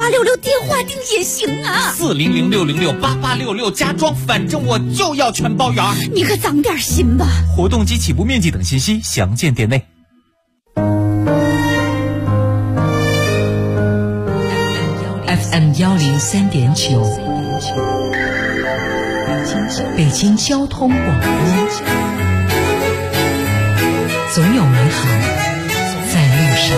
8866电话订也行啊 ，400-606-8866加装，反正我就要全包圆。 你可长点心吧。 活动及起步面积等信息详见店内。 FM 103.9，北京交通广播，总有美好在路上。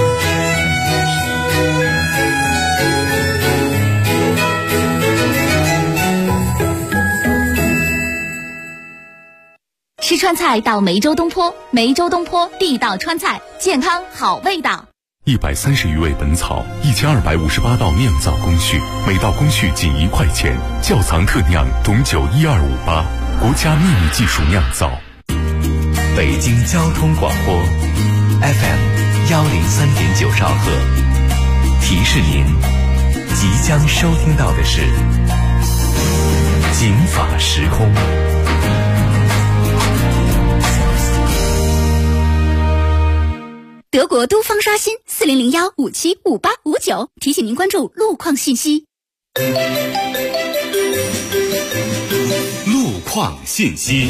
吃川菜到梅州东坡，梅州东坡地道川菜，健康好味道。 130余味本草，1258道酿造工序，每道工序仅1块钱。窖藏特酿董酒12588，国家秘密技术酿造。 北京交通广播 FM 103.9兆赫，提示您即将收听到的是警法时空。 德国都方刷新4001575859，提醒您关注路况信息。 路况信息。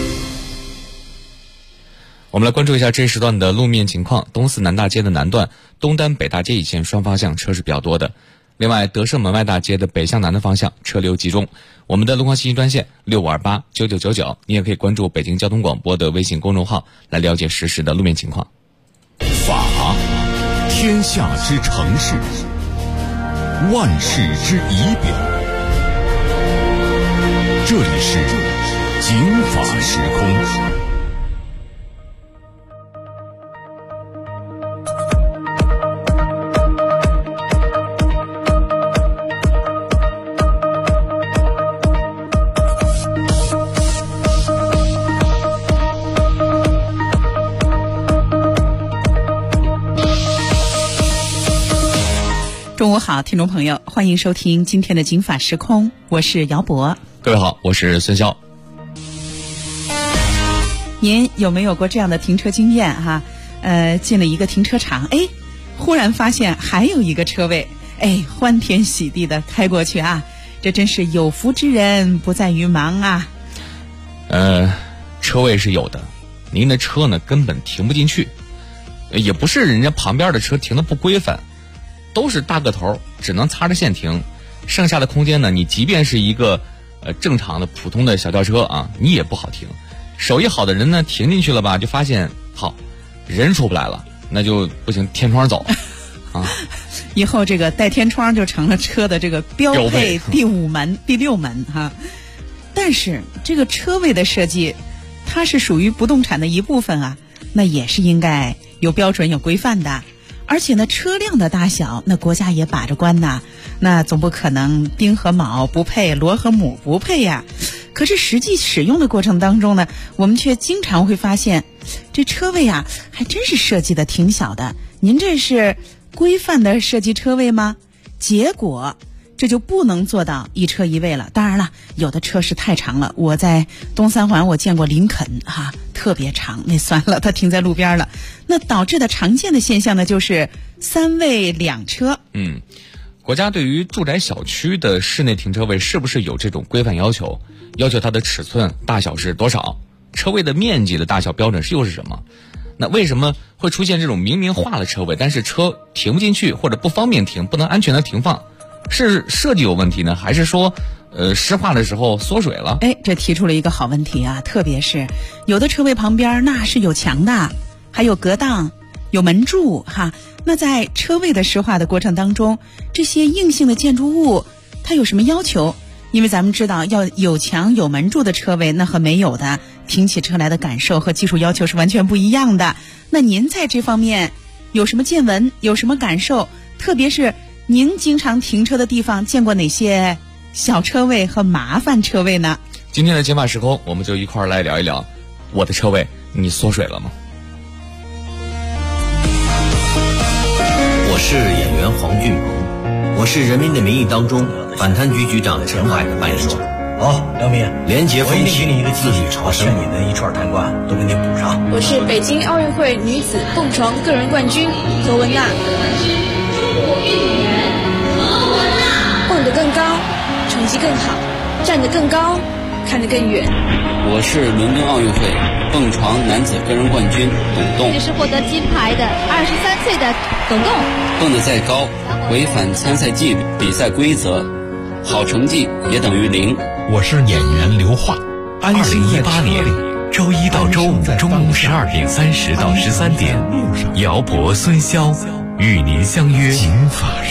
我们来关注一下这一时段的路面情况。东四南大街的南段、东单北大街以前双方向车是比较多的。另外，德胜门外大街的北向南的方向车流集中。我们的路况信息专线65289999，你也可以关注北京交通广播的微信公众号来了解实时的路面情况。 法，天下之城市，万世之仪表。这里是警法时空。 中午好，听众朋友，欢迎收听今天的警法时空，我是姚博。 各位好，我是孙潇。 您有没有过这样的停车经验哈？进了一个停车场，忽然发现还有一个车位，欢天喜地的开过去啊，这真是有福之人不在于忙啊。 车位是有的，您的车呢根本停不进去，也不是人家旁边的车停的不规范。都是大个头，只能擦着线停，剩下的空间呢，你即便是一个正常的普通的小轿车啊，你也不好停。手艺好的人呢，停进去了吧，就发现好人出不来了，那就不行，天窗走啊。 以后这个带天窗就成了车的这个标配第5门、第6门哈。但是这个车位的设计，它是属于不动产的一部分啊，那也是应该有标准、有规范的。而且呢，车辆的大小，那国家也把着关呐，那总不可能丁和卯不配，骡和母不配呀。可是实际使用的过程当中呢，我们却经常会发现，这车位啊，还真是设计的挺小的。您这是规范的设计车位吗？结果这就不能做到一车一位了。当然了，有的车是太长了，我在东三环我见过林肯特别长，那算了，它停在路边了。那导致的常见的现象呢，就是3位2车。 国家对于住宅小区的室内停车位是不是有这种规范要求？要求它的尺寸大小是多少？车位的面积的大小标准又是什么？那为什么会出现这种明明画了车位，但是车停不进去或者不方便停，不能安全的停放？是设计有问题呢，还是说湿化的时候缩水了？ 这提出了一个好问题啊！特别是有的车位旁边那是有墙的，还有隔档、有门柱那在车位的湿化的过程当中，这些硬性的建筑物它有什么要求？因为咱们知道，要有墙有门柱的车位，那和没有的停起车来的感受和技术要求是完全不一样的。那您在这方面有什么见闻，有什么感受？特别是您经常停车的地方见过哪些小车位和麻烦车位呢？ 今天的警法时空，我们就一块儿来聊一聊，我的车位你缩水了吗？ 我是演员黄俊鹏，我是《人民的名义》当中反贪局局长陈海的扮演者。 好，梁明， 廉洁风气， 我一定给你一个惊喜，把省里的一串贪官都给你补上。 我是北京奥运会女子蹦床个人冠军何文娜。 更高，成绩更好，站得更高，看得更远。 我是伦敦奥运会蹦床男子个人冠军董栋。 这是获得金牌的23岁的董栋。 蹦得再高，违反参赛纪律、比赛规则，好成绩也等于0。 我是演员刘桦。 2018年周一到周五中午12点30到13点，姚博、孙潇与您相约警法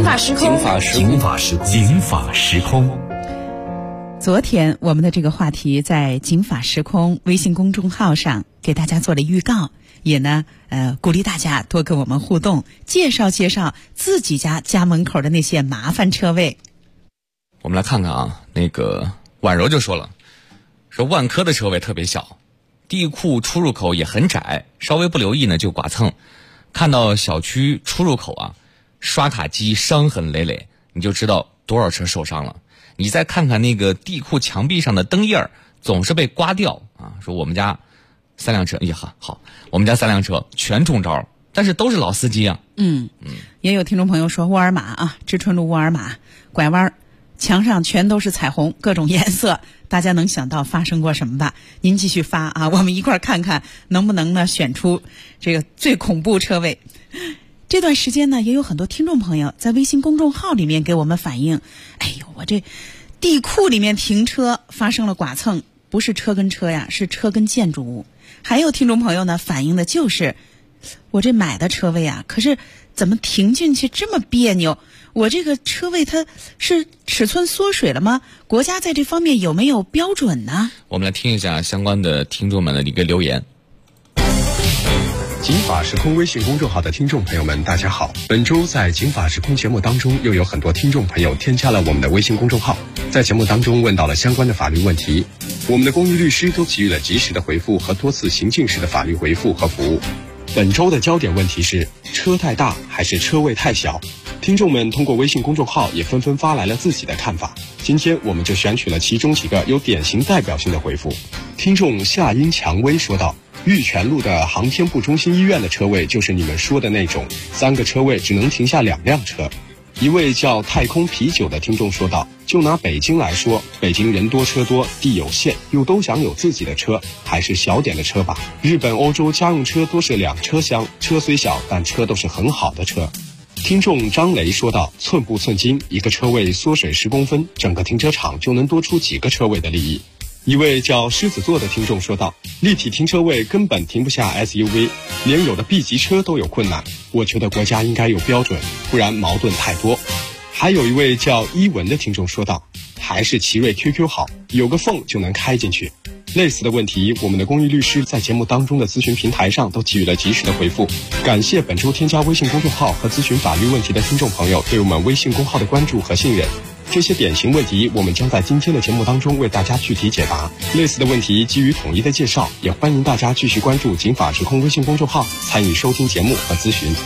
时空。 昨天我们的这个话题在警法时空微信公众号上给大家做了预告，也呢鼓励大家多跟我们互动，介绍自己家门口的那些麻烦车位。 我们来看看啊，那个婉柔就说了，说万科的车位特别小，地库出入口也很窄，稍微不留意呢就剐蹭。看到小区出入口啊，刷卡机伤痕累累，你就知道多少车受伤了。你再看看那个地库墙壁上的灯叶总是被刮掉啊。说我们家3辆车，好，我们家3辆车全中招，但是都是老司机啊。 也有听众朋友说沃尔玛啊，知春路沃尔玛拐弯，墙上全都是彩虹，各种颜色，大家能想到发生过什么吧？您继续发啊，我们一块儿看看能不能呢选出这个最恐怖车位。这段时间呢，也有很多听众朋友在微信公众号里面给我们反映，哎呦，我这地库里面停车发生了剐蹭，不是车跟车呀，是车跟建筑物。还有听众朋友呢反映的就是我这买的车位啊，可是怎么停进去这么别扭？我这个车位它是尺寸缩水了吗？国家在这方面有没有标准呢？ 我们来听一下相关的听众们的一个留言。 警法时空微信公众号的听众朋友们，大家好。本周在警法时空节目当中，又有很多听众朋友添加了我们的微信公众号，在节目当中问到了相关的法律问题，我们的公益律师都给予了及时的回复和多次行进式的法律回复和服务。本周的焦点问题是车太大还是车位太小？听众们通过微信公众号也纷纷发来了自己的看法，今天我们就选取了其中几个有典型代表性的回复。听众夏音蔷薇说道，玉泉路的航天部中心医院的车位就是你们说的那种3个车位只能停下2辆车。一位叫太空啤酒的听众说道，就拿北京来说，北京人多车多，地有限，又都想有自己的车，还是小点的车吧。日本、欧洲家用车都是2车厢，车虽小，但车都是很好的车。听众张雷说道，寸步寸金，一个车位缩水10公分，整个停车场就能多出几个车位的利益。一位叫狮子座的听众说道，立体停车位根本停不下 SUV， 连有的 B 级车都有困难，我觉得国家应该有标准，不然矛盾太多。还有一位叫伊文的听众说道，还是奇瑞 QQ 好，有个缝就能开进去。类似的问题，我们的公益律师在节目当中的咨询平台上都给予了及时的回复。感谢本周添加微信公众号和咨询法律问题的听众朋友对我们微信公号的关注和信任。这些典型问题，我们将在今天的节目当中为大家具体解答。类似的问题基于统一的介绍，也欢迎大家继续关注警法时空微信公众号，参与收听节目和咨询。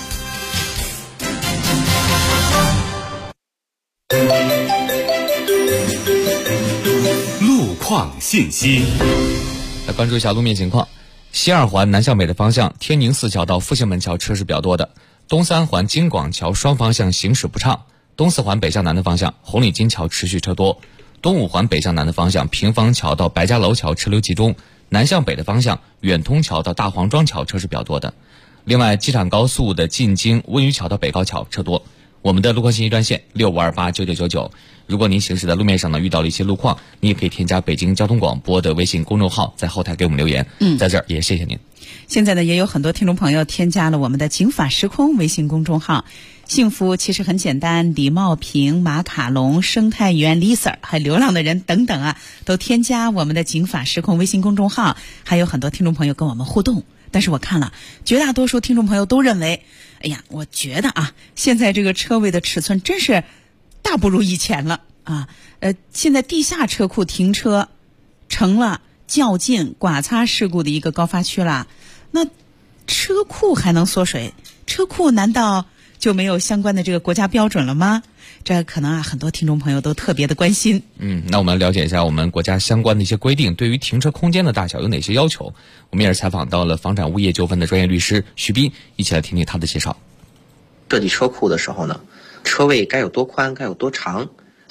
路况信息， 来关注一下路面情况。西2环南向北的方向，天宁4桥到复兴门桥车是比较多的；东3环京广桥双方向行驶不畅；东4环北向南的方向，红领巾桥持续车多；东5环北向南的方向，平房桥到白家楼桥车流集中；南向北的方向，远通桥到大黄庄桥车是比较多的。另外，机场高速的进京温榆桥到北高桥车多。我们的路况信息专线65289999，如果您行驶在路面上呢遇到了一些路况，你也可以添加北京交通广播的微信公众号，在后台给我们留言。在这儿也谢谢您。 现在呢，也有很多听众朋友添加了我们的警法时空微信公众号。幸福其实很简单，李茂平、马卡龙、生态园 Lisa 还有流浪的人等等啊，都添加我们的警法时空微信公众号。还有很多听众朋友跟我们互动，但是我看了绝大多数听众朋友都认为，哎呀，我觉得啊，现在这个车位的尺寸真是大不如以前了啊。现在地下车库停车成了较劲剐擦事故的一个高发区了。那车库还能缩水？车库难道就没有相关的这个国家标准了吗？这可能啊，很多听众朋友都特别的关心。 那我们了解一下我们国家相关的一些规定，对于停车空间的大小有哪些要求？我们也是采访到了房产物业纠纷的专业律师徐斌，一起来听听他的介绍。 设计车库的时候呢，车位该有多宽，该有多长，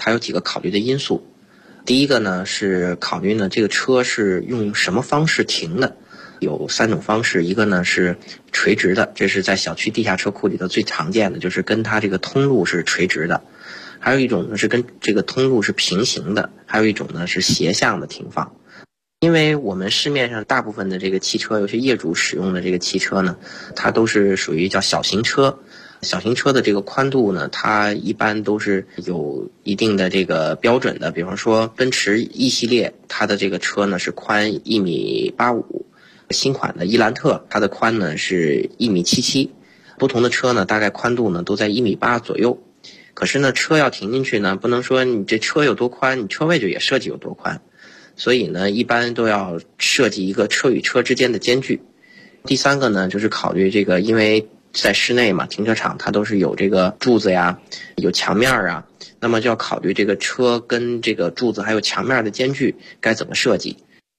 它有几个考虑的因素。第一个呢是考虑呢这个车是用什么方式停的，有3种方式，一个呢是垂直的，这是在小区地下车库里头最常见的，就是跟它这个通路是垂直的；还有一种呢是跟这个通路是平行的；还有一种呢是斜向的停放。因为我们市面上大部分的这个汽车，尤其业主使用的这个汽车呢，它都是属于叫小型车。小型车的这个宽度呢，它一般都是有一定的这个标准的。比方说奔驰 E 系列，它的这个车呢是宽1.85米，新款的伊兰特它的宽呢是1.77米。不同的车呢，大概宽度呢都在1.8米左右。可是呢，车要停进去呢，不能说你这车有多宽，你车位就也设计有多宽。所以呢，一般都要设计一个车与车之间的间距。第3个呢，就是考虑这个，因为在室内嘛，停车场它都是有这个柱子呀，有墙面啊，那么就要考虑这个车跟这个柱子还有墙面的间距该怎么设计。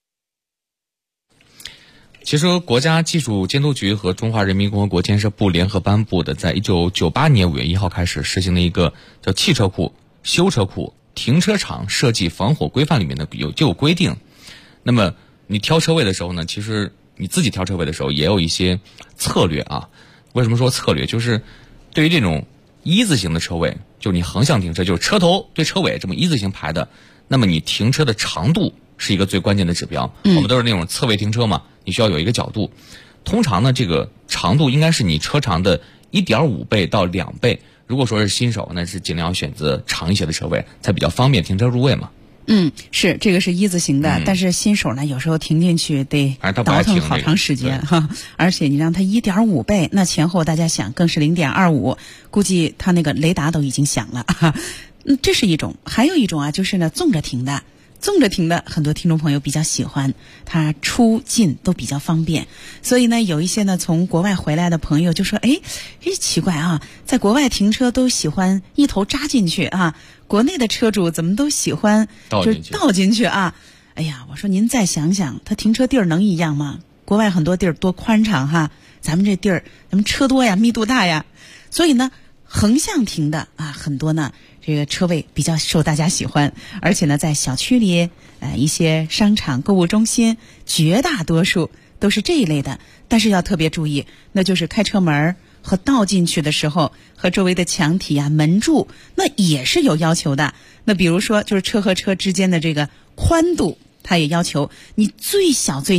其实国家技术监督局和中华人民共和国建设部联合颁布的，在1998年5月1号开始实行的一个叫《汽车库、修车库、停车场设计防火规范》里面的就有规定。那么你挑车位的时候呢，其实你自己挑车位的时候也有一些策略啊。为什么说策略？就是对于这种一字形的车位，就是你横向停车，就是车头对车尾这么一字形排的，那么你停车的长度是一个最关键的指标。我们都是那种侧位停车嘛，你需要有一个角度。通常呢，这个长度应该是你车长的1.5倍到2倍。如果说是新手，那是尽量选择长一些的车位，才比较方便停车入位嘛。 是这个是一字形的，但是新手呢，有时候停进去得倒腾好长时间哈，而且你让它1.5倍，那前后大家想更是0.25，估计它那个雷达都已经响了哈。这是一种，还有一种啊，就是呢纵着停的。纵着停的很多听众朋友比较喜欢，它出进都比较方便。所以呢，有一些呢从国外回来的朋友就说，奇怪啊，在国外停车都喜欢一头扎进去啊，国内的车主怎么都喜欢就是倒进去啊？哎呀，我说您再想想，它停车地儿能一样吗？国外很多地儿多宽敞哈，咱们这地儿咱们车多呀，密度大呀，所以呢横向停的啊很多呢。这个车位比较受大家喜欢，而且呢，在小区里，一些商场、购物中心，绝大多数都是这一类的。但是要特别注意，那就是开车门和倒进去的时候，和周围的墙体啊、门柱，那也是有要求的。那比如说，就是车和车之间的这个宽度，它也要求你最小得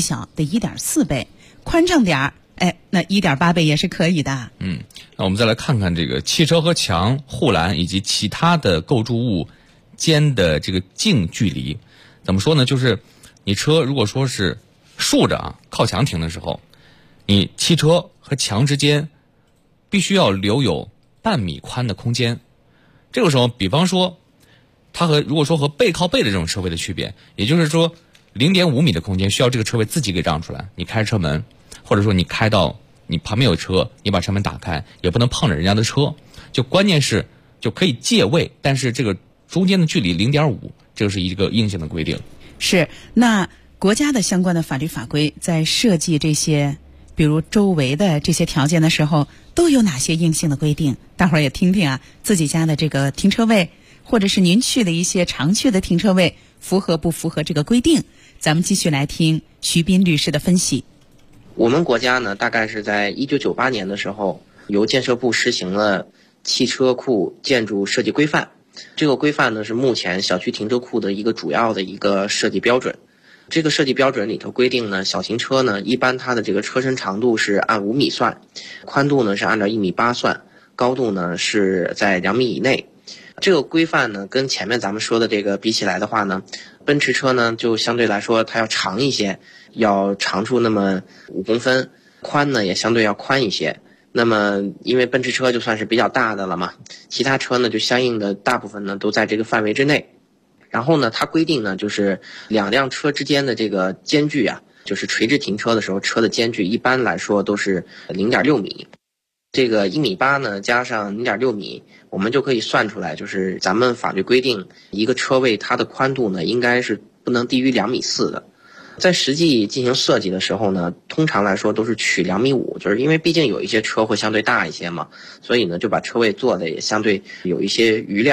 1.4倍，宽敞点儿。那1.8倍也是可以的。 那我们再来看看这个汽车和墙、护栏以及其他的构筑物间的这个径距离。怎么说呢？就是你车如果说是竖着啊，靠墙停的时候，你汽车和墙之间必须要留有半米宽的空间。这个时候，比方说它如果说和背靠背的这种车位的区别，也就是说0.5米的空间需要这个车位自己给让出来。你开车门，或者说你开到你旁边有车，你把车门打开，也不能碰着人家的车。就关键是就可以借位，但是这个中间的距离0.5，这是一个硬性的规定。 是，那国家的相关的法律法规在设计这些比如周围的这些条件的时候，都有哪些硬性的规定？大伙儿也听听啊，自己家的这个停车位，或者是您去的一些常去的停车位，符合不符合这个规定？咱们继续来听徐斌律师的分析。 我们国家呢，大概是在1998年的时候，由建设部实行了汽车库建筑设计规范。这个规范呢，是目前小区停车库的一个主要的一个设计标准。这个设计标准里头规定呢，小型车呢，一般它的这个车身长度是按5米算，宽度呢是按照1.8米算，高度呢是在2米以内。这个规范呢，跟前面咱们说的这个比起来的话呢，奔驰车呢就相对来说它要长一些，要长出那么5公分，宽呢也相对要宽一些。那么因为奔驰车就算是比较大的了嘛，其他车呢就相应的大部分呢都在这个范围之内。然后呢，它规定呢就是两辆车之间的这个间距啊，就是垂直停车的时候车的间距一般来说都是0.6米。这个1.8米呢加上0.6米，我们就可以算出来，就是咱们法律规定一个车位它的宽度呢应该是不能低于2.4米的。在实际进行设计的时候呢，通常来说都是取2.5米，就是因为毕竟有一些车会相对大一些嘛，所以呢就把车位做的也相对有一些余量，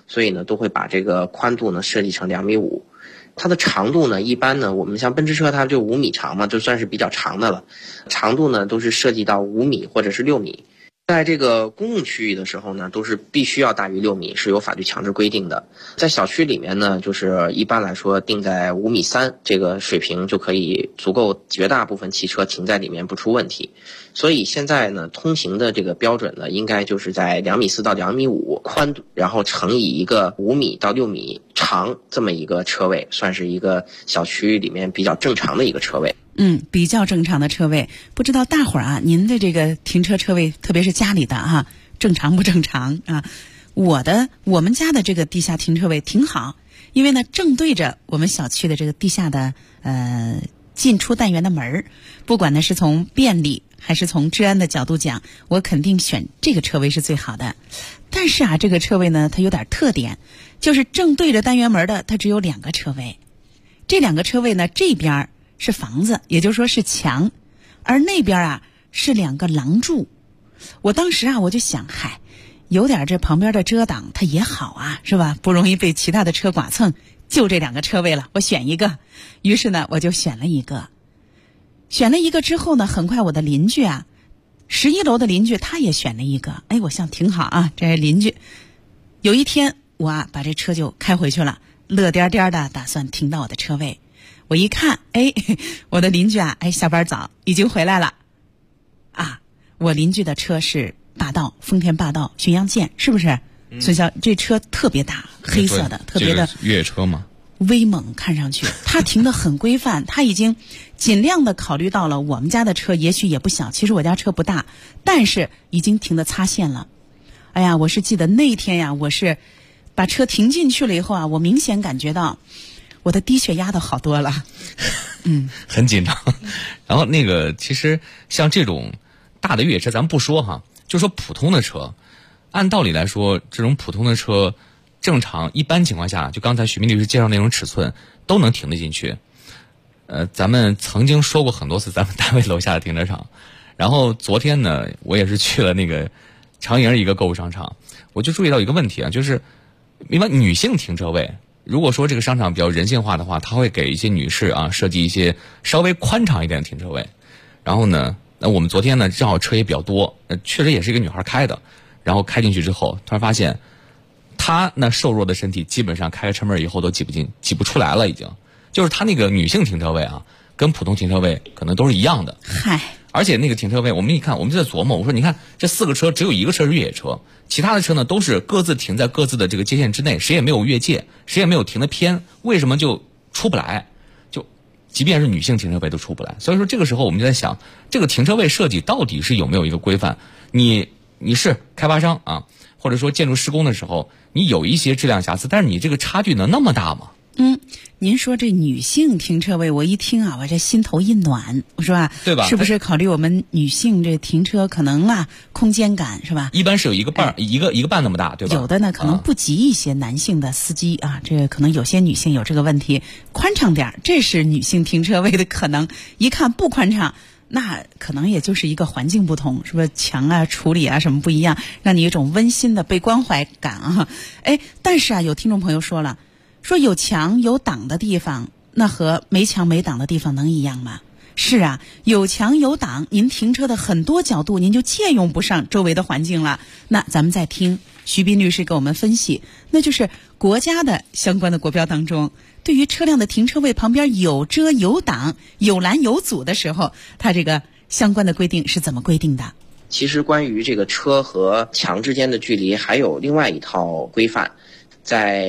所以呢都会把这个宽度呢设计成2.5米。它的长度呢，一般呢我们像奔驰车它就5米长嘛，就算是比较长的了。长度呢都是设计到5米或者是6米。在这个公共区域的时候呢，都是必须要大于6米，是有法律强制规定的。在小区里面呢，就是一般来说定在5.3米这个水平就可以足够绝大部分汽车停在里面不出问题。所以现在呢，通行的这个标准呢，应该就是在2.4米到2.5米宽度，然后乘以一个5米到6米长这么一个车位，算是一个小区里面比较正常的一个车位。 比较正常的车位。不知道大伙儿啊，您的这个停车车位，特别是家里的哈，正常不正常啊？我们家的这个地下停车位挺好，因为呢正对着我们小区的这个地下的进出单元的门儿。不管呢是从便利还是从治安的角度讲，我肯定选这个车位是最好的。但是啊，这个车位呢它有点特点，就是正对着单元门的它只有2个车位。这2个车位呢，这边是房子，也就是说是墙，而那边啊是2个廊柱。我当时啊我就想，有点这旁边的遮挡它也好啊，是吧？不容易被其他的车剐蹭，就这2个车位了，我选一个。于是呢我就选了一个之后呢，很快我的邻居啊，11楼的邻居他也选了一个。我想挺好啊，这邻居。有一天我啊把这车就开回去了，乐颠颠的打算停到我的车位。我一看，我的邻居啊，下班早，已经回来了。我邻居的车是霸道，丰田霸道巡洋舰，是不是？孙骁，这车特别大，黑色的，特别的越野车嘛， 威猛，看上去他停得很规范，他已经尽量的考虑到了我们家的车也许也不小，其实我家车不大，但是已经停得擦线了。我是记得那天呀，我是把车停进去了以后啊，我明显感觉到我的低血压都好多了。 很紧张。然后其实像这种大的越野车咱们不说哈，就说普通的车，按道理来说这种普通的车正常一般情况下，就刚才许明律师介绍那种尺寸都能停得进去。咱们曾经说过很多次咱们单位楼下的停车场。然后昨天呢，我也是去了那个长营一个购物商场，我就注意到一个问题啊，就是一般女性停车位，如果说这个商场比较人性化的话，他会给一些女士啊设计一些稍微宽敞一点的停车位。然后呢，我们昨天呢正好车也比较多，确实也是一个女孩开的，然后开进去之后，突然发现她那瘦弱的身体基本上开个车门以后都挤不出来了，已经。就是她那个女性停车位啊，跟普通停车位可能都是一样的。而且那个停车位，我们一看，我们就在琢磨，我说你看这4个车只有1个车是越野车，其他的车呢都是各自停在各自的这个界限之内，谁也没有越界，谁也没有停得偏，为什么就出不来？就即便是女性停车位都出不来。所以说这个时候我们就在想，这个停车位设计到底是有没有一个规范？你是开发商啊，或者说建筑施工的时候，你有一些质量瑕疵，但是你这个差距能那么大吗？ 您说这女性停车位，我一听啊，我这心头一暖，我说啊， 对吧？ 是不是考虑我们女性这停车可能啊，空间感是吧？ 一般是有一个半那么大，对吧？ 有的呢可能不及一些男性的司机啊，这个可能有些女性有这个问题，宽敞点，这是女性停车位的可能。一看不宽敞，那可能也就是一个环境不同，是不是墙啊处理啊什么不一样，让你有一种温馨的被关怀感啊。但是啊，有听众朋友说了，说有墙有挡的地方，那和没墙没挡的地方能一样吗？是啊，有墙有挡，您停车的很多角度您就借用不上周围的环境了。那咱们再听徐斌律师给我们分析，那就是国家的相关的国标当中，对于车辆的停车位旁边有遮有挡有拦有阻的时候，它这个相关的规定是怎么规定的？ 其实关于这个车和墙之间的距离还有另外一套规范，在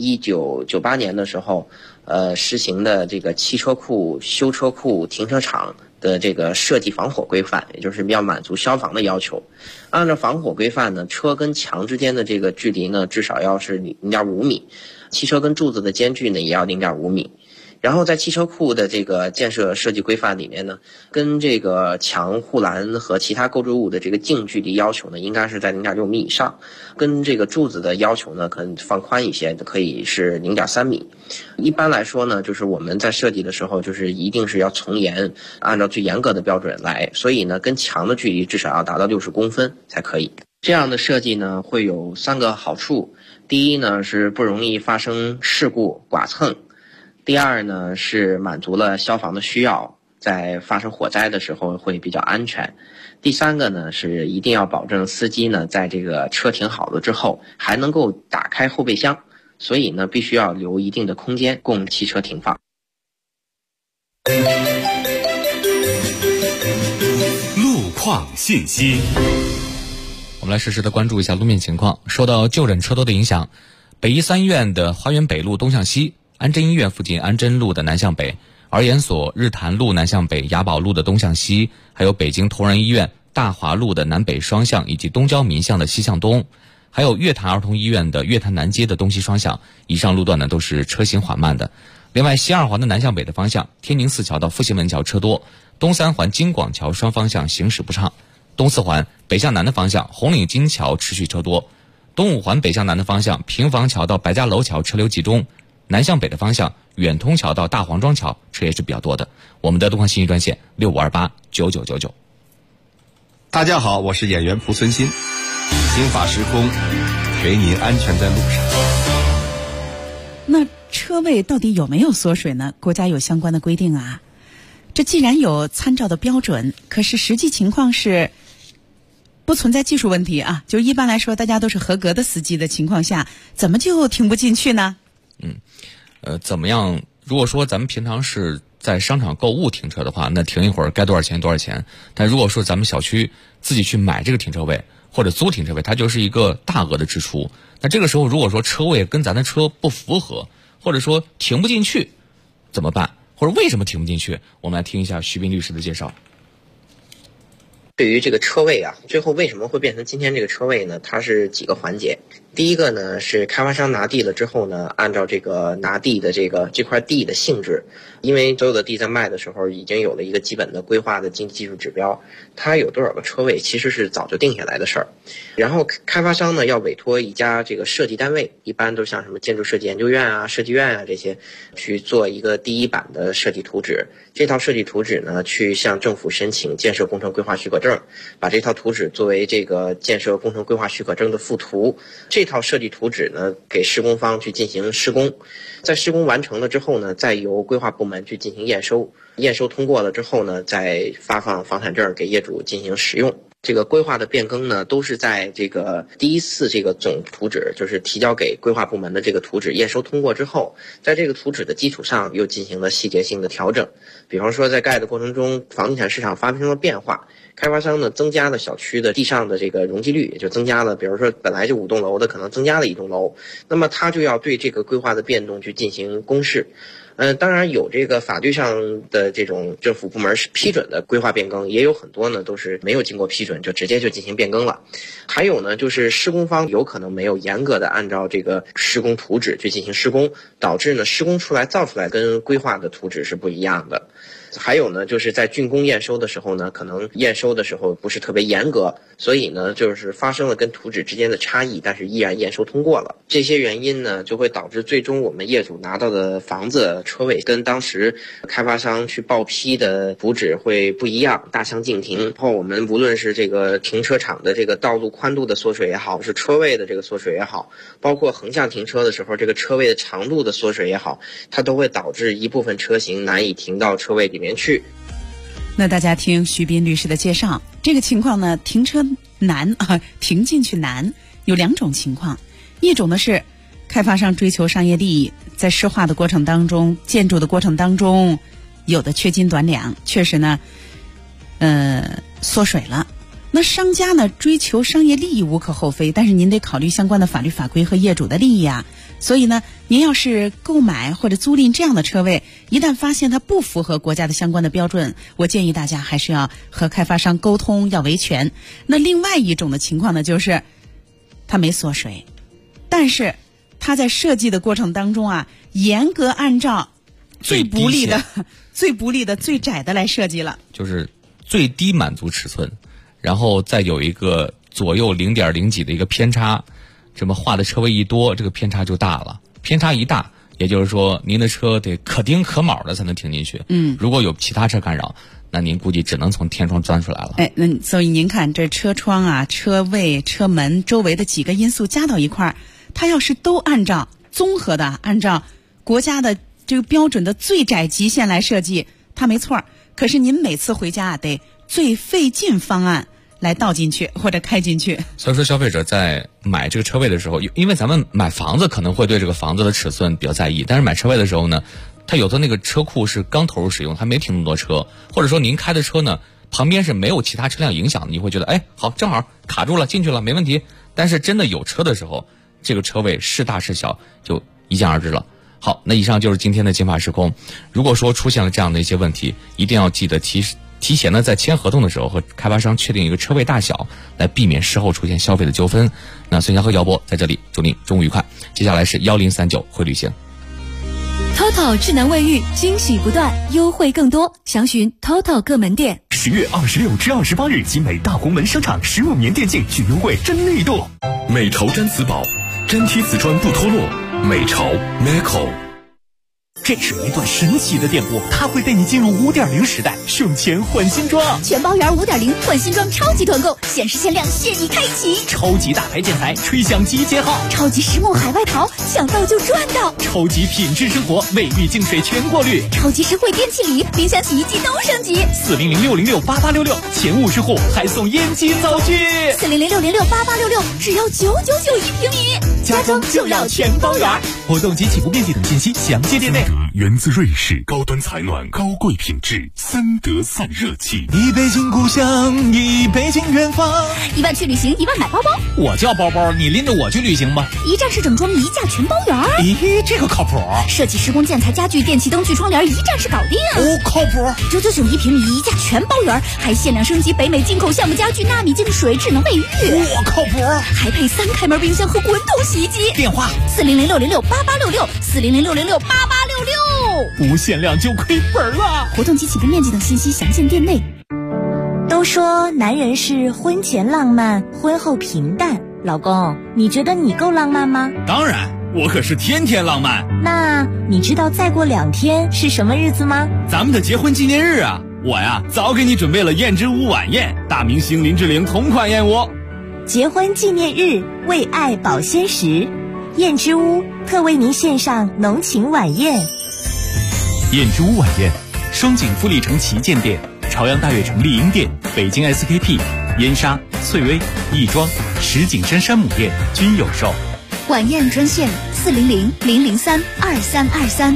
1998年的时候实行的这个汽车库、修车库、停车场的这个设计防火规范，也就是要满足消防的要求。按照防火规范呢，车跟墙之间的这个距离呢，至少要是0.5米，汽车跟柱子的间距呢也要0.5米。然后在汽车库的这个建设设计规范里面呢，跟这个墙、护栏和其他构筑物的这个净距离要求呢，应该是在0.6米以上，跟这个柱子的要求呢，可能放宽一些，可以是0.3米。一般来说呢，就是我们在设计的时候，就是一定是要从严，按照最严格的标准来，所以呢，跟墙的距离至少要达到60公分才可以。这样的设计呢，会有3个好处。 第一呢是不容易发生事故剐蹭，第二呢是满足了消防的需要，在发生火灾的时候会比较安全。第三个呢是一定要保证司机呢在这个车停好了之后还能够打开后备箱，所以呢必须要留一定的空间供汽车停放。 路况信息， 我们来实时的关注一下路面情况。受到就诊车多的影响，北医三院的花园北路东向西、安贞医院附近安贞路的南向北、儿研所日坛路南向北、雅宝路的东向西，还有北京同仁医院大华路的南北双向以及东郊民巷的西向东，还有粤坛儿童医院的粤坛南街的东西双向，以上路段呢都是车行缓慢的。另外，西二环的南向北的方向，天宁寺桥到复兴门桥车多，东三环京广桥双方向行驶不畅。东四环北向南的方向，红岭金桥持续车多。东五环北向南的方向，平房桥到白家楼桥车流集中。南向北的方向，远通桥到大黄庄桥车也是比较多的。我们的路况信息专线65289999。 大家好，我是演员蒲存昕，金法时空陪您安全在路上。 那车位到底有没有缩水呢？国家有相关的规定啊。这既然有参照的标准，可是实际情况是不存在技术问题啊。就一般来说，大家都是合格的司机的情况下，怎么就停不进去呢？ 怎么样？如果说咱们平常是在商场购物停车的话，那停一会儿该多少钱多少钱。但如果说咱们小区自己去买这个停车位或者租停车位，它就是一个大额的支出。那这个时候如果说车位跟咱的车不符合，或者说停不进去，怎么办？或者为什么停不进去？我们来听一下徐斌律师的介绍。 对于这个车位啊，最后为什么会变成今天这个车位呢？它是几个环节。第一个呢是开发商拿地了之后呢，按照这个拿地的这块地的性质，因为所有的地在卖的时候已经有了一个基本的规划的经济技术指标，它有多少个车位其实是早就定下来的事儿。然后开发商呢要委托一家这个设计单位，一般都像什么建筑设计研究院啊、设计院啊这些，去做一个第一版的设计图纸。这套设计图纸呢去向政府申请建设工程规划许可证，把这套图纸作为这个建设工程规划许可证的附图。这套设计图纸呢给施工方去进行施工，在施工完成了之后呢，再由规划部门去进行验收，验收通过了之后呢，再发放房产证给业主进行使用。这个规划的变更呢，都是在这个第一次这个总图纸，就是提交给规划部门的这个图纸验收通过之后，在这个图纸的基础上又进行了细节性的调整。比方说在盖的过程中，房地产市场发生了变化，开发商呢增加了小区的地上的这个容积率，也就增加了，比如说本来就5栋楼的，可能增加了1栋楼，那么他就要对这个规划的变动去进行公示。当然有这个法律上的这种政府部门是批准的规划变更，也有很多呢都是没有经过批准就直接就进行变更了。还有呢就是施工方有可能没有严格的按照这个施工图纸去进行施工，导致呢施工出来造出来跟规划的图纸是不一样的。还有呢就是在竣工验收的时候呢，可能验收的时候不是特别严格，所以呢就是发生了跟图纸之间的差异，但是依然验收通过了。这些原因呢就会导致最终我们业主拿到的房子车位跟当时开发商去报批的图纸会不一样，大相径庭。然后我们无论是这个停车场的这个道路宽度的缩水也好，是车位的这个缩水也好，包括横向停车的时候这个车位的长度的缩水也好，它都会导致一部分车型难以停到车位里面去。 那大家听徐斌律师的介绍，这个情况呢，停车难啊，停进去难，有2种情况。一种呢是开发商追求商业利益，在施化的过程当中、建筑的过程当中，有的缺斤短两，确实呢，缩水了。那商家呢追求商业利益无可厚非，但是您得考虑相关的法律法规和业主的利益啊。所以呢，您要是购买或者租赁这样的车位，一旦发现它不符合国家的相关的标准，我建议大家还是要和开发商沟通，要维权。那另外一种的情况呢，就是它没缩水，但是它在设计的过程当中啊，严格按照最不利的、最窄的来设计了， 就是最低满足尺寸，然后再有一个左右0.0几的一个偏差，这么画的车位一多，这个偏差就大了。偏差一大，也就是说您的车得可丁可卯的才能停进去。如果有其他车干扰，那您估计只能从天窗钻出来了。 所以您看这车窗啊、车位、车门周围的几个因素加到一块儿， 它要是都按照综合的按照国家的这个标准的最窄极限来设计，它没错。可是您每次回家得最费劲方案来倒进去或者开进去。 所以说消费者在买这个车位的时候，因为咱们买房子可能会对这个房子的尺寸比较在意，但是买车位的时候呢，它有的那个车库是刚投入使用，它没停那么多车，或者说您开的车呢旁边是没有其他车辆影响的，你会觉得哎好正好卡住了进去了没问题。但是真的有车的时候，这个车位是大是小就一见而知了。好，那以上就是今天的金法时空。如果说出现了这样的一些问题，一定要记得提前呢在签合同的时候和开发商确定一个车位大小，来避免事后出现消费的纠纷。那孙强和姚博在这里祝您中午愉快。接下来是1039会旅行。 TOTO 智能卫浴，惊喜不断，优惠更多，详询 TOTO 各门店。 10月26至28日，集美大红门商场15年电竞续优惠真力度。 美潮毡瓷宝，粘贴瓷砖不脱落。美潮 Meco。 这是一段神奇的电波，它会带你进入5.0时代，省钱换新装。 全包圆5.0换新装超级团购，限时限量，现已开启。 超级大牌建材，吹响集结号。 超级实木海外淘，想到就赚到。 超级品质生活，卫浴净水全过滤。 超级实惠电器礼，冰箱洗衣机都升级。 400-606-8866，前50户还送烟机灶具。 400-606-8866，只要999一平米。 家装就要全包圆。活动及起步面积等信息详见店内。 源自瑞士，高端采暖，高贵品质，三德散热器。 一杯敬故乡，一杯敬远方。 1万去旅行，1万买包包。 我叫包包，你拎着我去旅行吧。 一站式整装，一价全包圆。 咦，这个靠谱。 设计施工建材家具电器灯具窗帘，一站式搞定。 哦，靠谱。 999一平米，一价全包圆，还限量升级北美进口橡木家具、纳米净水、智能卫浴。 哇，靠谱。 还配3开门冰箱和滚筒洗衣机。 电话 400-606-8866 400-606-8866。 不限量就亏本了。 活动及起步面积等信息详见店内。 都说男人是婚前浪漫，婚后平淡。老公，你觉得你够浪漫吗？ 当然，我可是天天浪漫。 那你知道再过2天是什么日子吗？ 咱们的结婚纪念日啊！我呀，早给你准备了燕之屋晚宴，大明星林志玲同款燕窝。 结婚纪念日，为爱保鲜时，燕之屋特为您献上浓情晚宴。 燕之屋晚宴，双井富力城旗舰店、朝阳大悦城丽婴店、北京 SKP、燕莎、翠微、亦庄、石景山山姆店均有售。 晚宴专线400-003-2323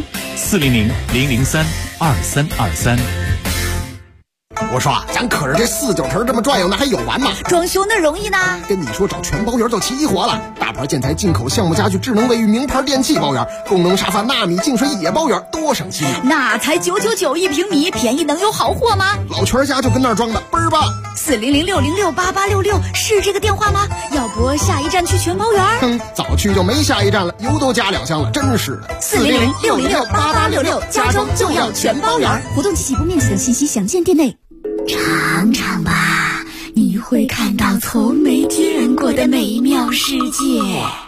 400-003-2323。 我说咱可是这4、9成这么转悠，那还有完吗？ 装修那容易呢。 跟你说找全包圆就齐活了，大牌建材、进口橡木家具、智能卫浴、名牌电器包圆，功能沙发、纳米净水也包圆，多省心。 那才999一平米，便宜能有好货吗？ 老全家就跟那儿装的，倍儿棒。 400-606-8866是这个电话吗？要不下一站去全包圆？ 早去就没下一站了，油都加2箱了，真是的。 400-606-8866，家装就要全包圆。活动及起步面积等信息详见店内。尝尝吧，你会看到从没见过的美妙世界。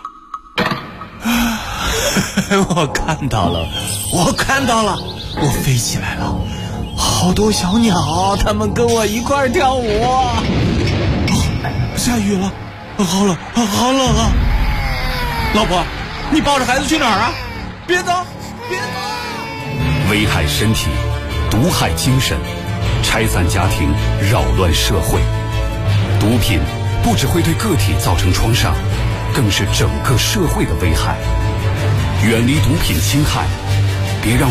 我看到了，我我飞起来了，好多小鸟，它们跟我一块跳舞。下雨了，好冷，好冷啊！老婆，你抱着孩子去哪儿啊？别走，别走！ 危害身体，毒害精神，拆散家庭，扰乱社会。毒品不只会对个体造成创伤，更是整个社会的危害。远离毒品侵害，别让